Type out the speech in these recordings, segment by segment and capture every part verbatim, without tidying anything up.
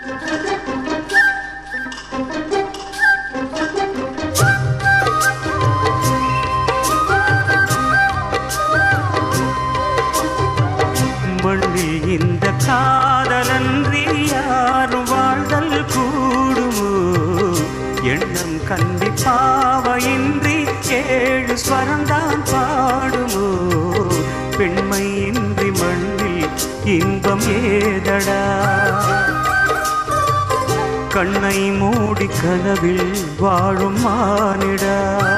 மண்ணில் இந்த காதலன்றி யாரும் வாழ்தல் கூடுமோ? எண்ணம் கண்டி பாவையின்றி ஏழு ஸ்வரந்தான் பாடுமோ? பெண்மையின்றி மண்ணில் இன்பம் ஏதடா? கண்ணை மூடி கனவில் வாழும் மானிடா.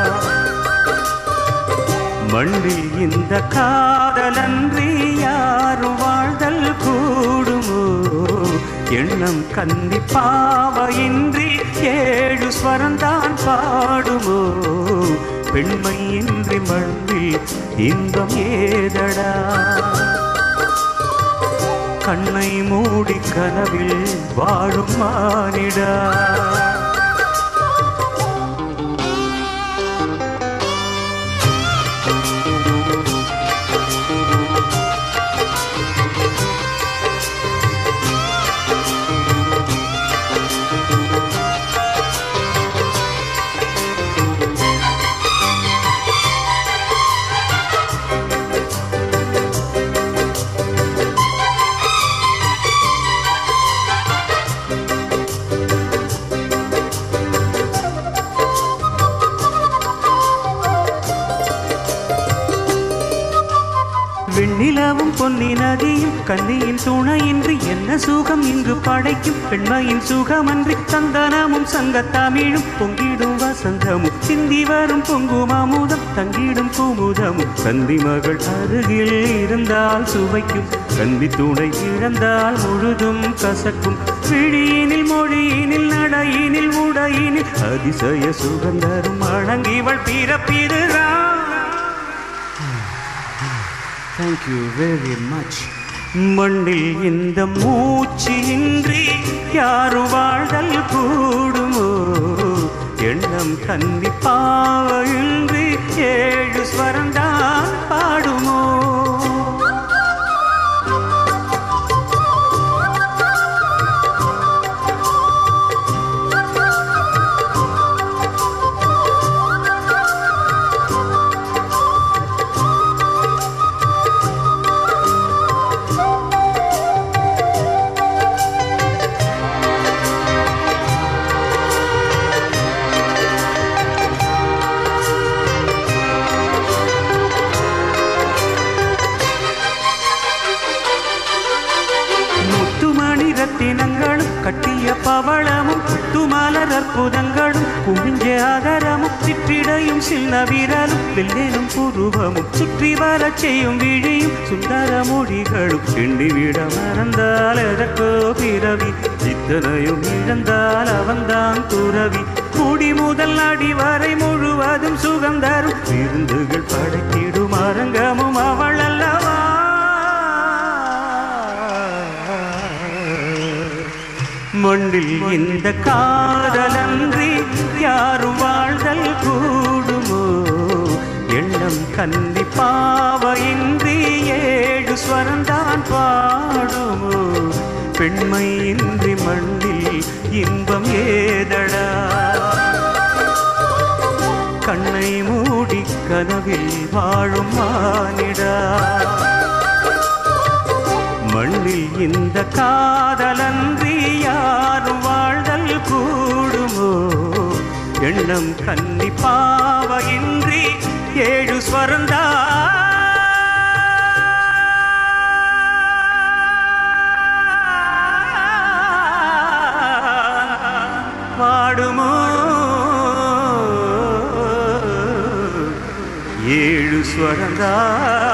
மண்ணில் இந்த காதலன்றி யாரும் வாழ்தல் கூடுமோ? எண்ணம் கந்தி பாவையின்றி ஏழு ஸ்வரந்தான் பாடுமோ? பெண்மையின்றி மண்ணில் இன்பம் ஏதடா? கண்ணை மூடி கனவில் வாழும் மானிடா. வெண்ணிலவும் பொன்னி நதியும் கன்னியின் துணையின்றி என்ன சுகம் இங்கு படைக்கும்? பெண்மையின் சுகமன்றி சந்தனமும் சங்கத்தமிழும் பொங்கிடும் வசந்தமும் சிந்தி வரும் பொங்கும் அமுதம் தங்கிடும் குமுதமும். கந்தி மகள் அருகில் இருந்தால் சுவைக்கும், கந்தி துணை இழந்தால் முழுதும் கசக்கும். விழியினில் மொழியினில் நடையினில் உடையினில் அதிசய சுகந்தரும் அழங்கிவள் பிறப்பிடுகிறான். Thank you very much. மண்ணில் இந்த மூச்சு இன்றி யாரும் வாழ்தல் கூடுமோ? எண்ணம் கந்தி பாவையின்றி ஏழு ஸ்வரந்தான் பாடுமோ? ரத்தினங்களும் கட்டிய பவளமும் புத்துமலர் அற்புதங்களும் குமிஞ்ச ஆதரமும் சிற்றிடையும் சின்ன விரலும் வெள்ளேனும் புருவமும் சுற்றி வர செய்யும் விழியும் சுந்தர மொழிகளும் எண்ணிவிட மறந்தால் எதற்கோ பிறவி இத்தனையும் இழந்தால் அவன்தான் துறவி. முடி முதல் அடி வரை முழுவதும் சுகந்தரும் விருந்துகள் படைத்திடும் அரங்கமும் அவள் அல்லவா? மண்ணில் இந்த காதலன்றி யாரும் வாழ்தல் கூடுமோ? எண்ணம் கந்தி பாவையின்றி ஏழு ஸ்வரந்தான் பாடுமோ? பெண்மையின்றி மண்ணில் இன்பம் ஏதடா? கண்ணை மூடி கனவில் வாழும் மானிடா. மண்ணில் இந்த காதலன்றி யாரும் வாழ்தல் கூடுமோ? எண்ணம் கன்னி பாவையின்றி ஏழு ஸ்வரந்தா பாடுமோ? ஏழு ஸ்வரந்தா